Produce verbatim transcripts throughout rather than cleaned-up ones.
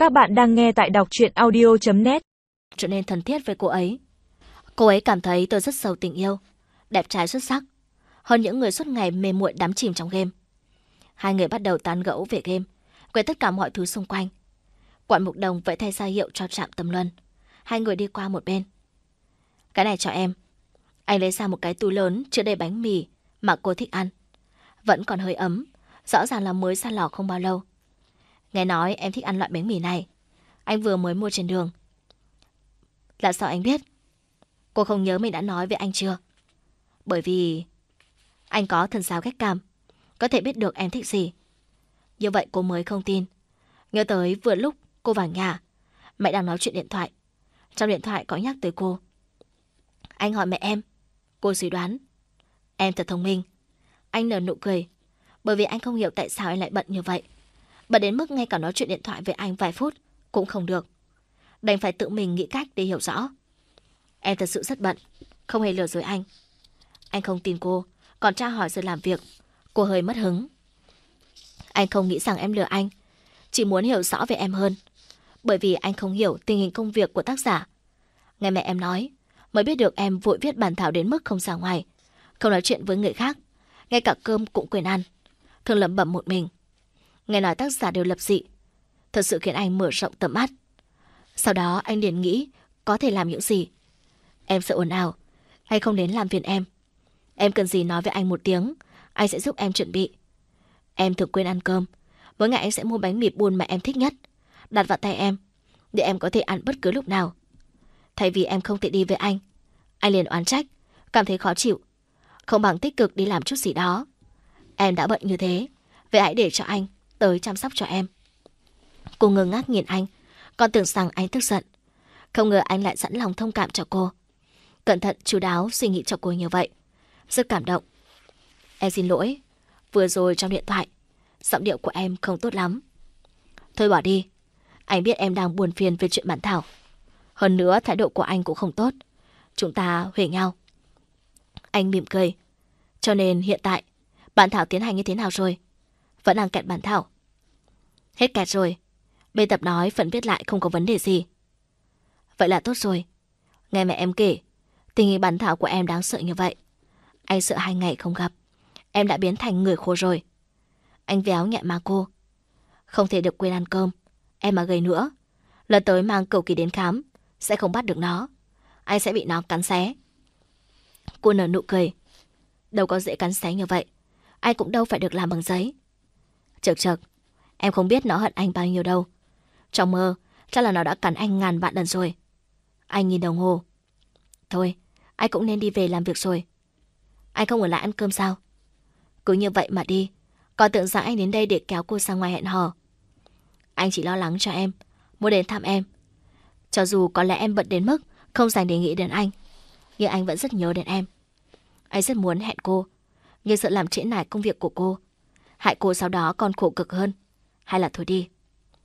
Các bạn đang nghe tại đọc truyện audio chấm net. Trở nên thân thiết với cô ấy. Cô ấy cảm thấy tôi rất giàu tình yêu, đẹp trai xuất sắc, hơn những người suốt ngày mê muội đắm chìm trong game. Hai người bắt đầu tán gẫu về game, quên tất cả mọi thứ xung quanh. Quận Mục Đồng vẫy tay ra hiệu cho trạm Tâm Luân. Hai người đi qua một bên. Cái này cho em. Anh lấy ra một cái túi lớn chứa đầy bánh mì mà cô thích ăn. Vẫn còn hơi ấm, rõ ràng là mới ra lò không bao lâu. Nghe nói em thích ăn loại bánh mì này. Anh vừa mới mua trên đường. Là sao anh biết? Cô không nhớ mình đã nói với anh chưa? Bởi vì anh có thần giáo ghét cảm, có thể biết được em thích gì. Như vậy cô mới không tin. Nhớ tới vừa lúc cô vào nhà, mẹ đang nói chuyện điện thoại. Trong điện thoại có nhắc tới cô. Anh hỏi mẹ em. Cô suy đoán. Em thật thông minh. Anh nở nụ cười. Bởi vì anh không hiểu tại sao anh lại bận như vậy. Bận đến mức ngay cả nói chuyện điện thoại với anh vài phút cũng không được. Đành phải tự mình nghĩ cách để hiểu rõ. Em thật sự rất bận, không hề lừa dối anh. Anh không tin cô, còn tra hỏi giờ làm việc. Cô hơi mất hứng. Anh không nghĩ rằng em lừa anh, chỉ muốn hiểu rõ về em hơn. Bởi vì anh không hiểu tình hình công việc của tác giả. Nghe mẹ em nói, mới biết được em vội viết bản thảo đến mức không ra ngoài, không nói chuyện với người khác, ngay cả cơm cũng quên ăn, thường lẩm bẩm một mình. Nghe nói tác giả đều lập dị, thật sự khiến anh mở rộng tầm mắt. Sau đó anh liền nghĩ có thể làm những gì. Em sợ ồn ào, hay không đến làm phiền em. Em cần gì nói với anh một tiếng, anh sẽ giúp em chuẩn bị. Em thường quên ăn cơm, mỗi ngày anh sẽ mua bánh mì buôn mà em thích nhất, đặt vào tay em, để em có thể ăn bất cứ lúc nào. Thay vì em không thể đi với anh, anh liền oán trách, cảm thấy khó chịu. Không bằng tích cực đi làm chút gì đó. Em đã bận như thế, vậy hãy để cho anh tới chăm sóc cho em. Cô ngơ ngác nhìn anh, còn tưởng rằng anh tức giận. Không ngờ anh lại sẵn lòng thông cảm cho cô, cẩn thận chu đáo suy nghĩ cho cô như vậy. Rất cảm động. Em xin lỗi, vừa rồi trong điện thoại giọng điệu của em không tốt lắm. Thôi bỏ đi, anh biết em đang buồn phiền về chuyện bản thảo. Hơn nữa thái độ của anh cũng không tốt. Chúng ta huề nhau. Anh mỉm cười. Cho nên hiện tại bản thảo tiến hành như thế nào rồi? Vẫn đang kẹt bản thảo. Hết kẹt rồi. Bên tập nói phần viết lại không có vấn đề gì. Vậy là tốt rồi. Nghe mẹ em kể, tình hình bản thảo của em đáng sợ như vậy. Anh sợ hai ngày không gặp, em đã biến thành người khô rồi. Anh véo nhẹ má cô. Không thể được quên ăn cơm. Em mà gầy nữa, lần tới mang cẩu kỳ đến khám, sẽ không bắt được nó. Anh sẽ bị nó cắn xé. Cô nở nụ cười. Đâu có dễ cắn xé như vậy. Anh cũng đâu phải được làm bằng giấy. Chật chật, em không biết nó hận anh bao nhiêu đâu. Trong mơ, chắc là nó đã cắn anh ngàn vạn lần rồi. Anh nhìn đồng hồ. Thôi, anh cũng nên đi về làm việc rồi. Anh không ở lại ăn cơm sao? Cứ như vậy mà đi. Còn tưởng rằng anh đến đây để kéo cô sang ngoài hẹn hò. Anh chỉ lo lắng cho em, muốn đến thăm em. Cho dù có lẽ em bận đến mức không dành để nghĩ đến anh, nhưng anh vẫn rất nhớ đến em. Anh rất muốn hẹn cô, nhưng sợ làm trễ nải công việc của cô, hại cô sau đó còn khổ cực hơn. Hay là thôi đi.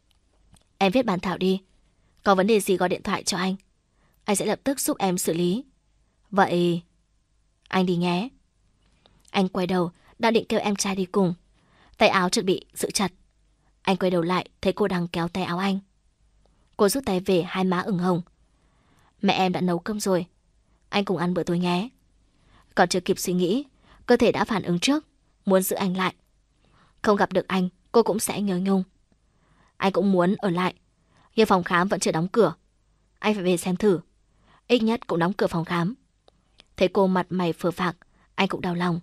Em viết bản thảo đi. Có vấn đề gì gọi điện thoại cho anh, anh sẽ lập tức giúp em xử lý. Vậy anh đi nhé. Anh quay đầu, đang định kêu em trai đi cùng. Tay áo chợt bị giữ chặt. Anh quay đầu lại, thấy cô đang kéo tay áo anh. Cô rút tay về, hai má ửng hồng. Mẹ em đã nấu cơm rồi, anh cùng ăn bữa tối nhé. Còn chưa kịp suy nghĩ, cơ thể đã phản ứng trước, muốn giữ anh lại. Không gặp được anh, cô cũng sẽ nhớ nhung. Anh cũng muốn ở lại, nhưng phòng khám vẫn chưa đóng cửa. Anh phải về xem thử, ít nhất cũng đóng cửa phòng khám. Thấy cô mặt mày phờ phạc, anh cũng đau lòng.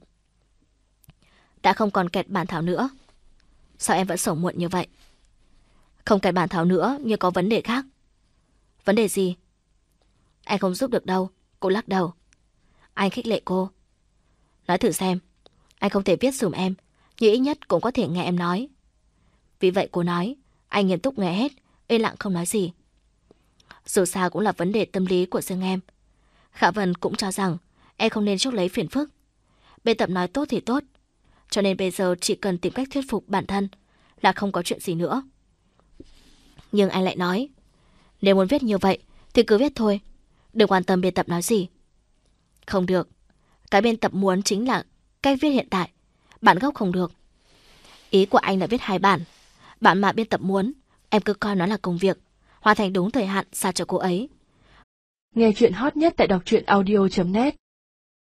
Đã không còn kẹt bản thảo nữa. Sao em vẫn sầu muộn như vậy? Không kẹt bản thảo nữa, nhưng có vấn đề khác. Vấn đề gì? Anh không giúp được đâu. Cô lắc đầu. Anh khích lệ cô. Nói thử xem, anh không thể viết dùm em, nhưng ít nhất cũng có thể nghe em nói. Vì vậy cô nói. Anh nghiêm túc nghe hết, yên lặng không nói gì. Dù sao cũng là vấn đề tâm lý của riêng em. Khả Vân cũng cho rằng em không nên chuốc lấy phiền phức. Bên tập nói tốt thì tốt, cho nên bây giờ chỉ cần tìm cách thuyết phục bản thân là không có chuyện gì nữa. Nhưng anh lại nói, nếu muốn viết như vậy thì cứ viết thôi, đừng quan tâm biên tập nói gì. Không được, cái biên tập muốn chính là cách viết hiện tại, bản gốc không được. Ý của anh là viết hai bản. Bản mà biên tập muốn Em cứ coi nó là công việc, hoàn thành đúng thời hạn sao cho cô ấy. Nghe chuyện hot nhất tại đọc truyện audio chấm net.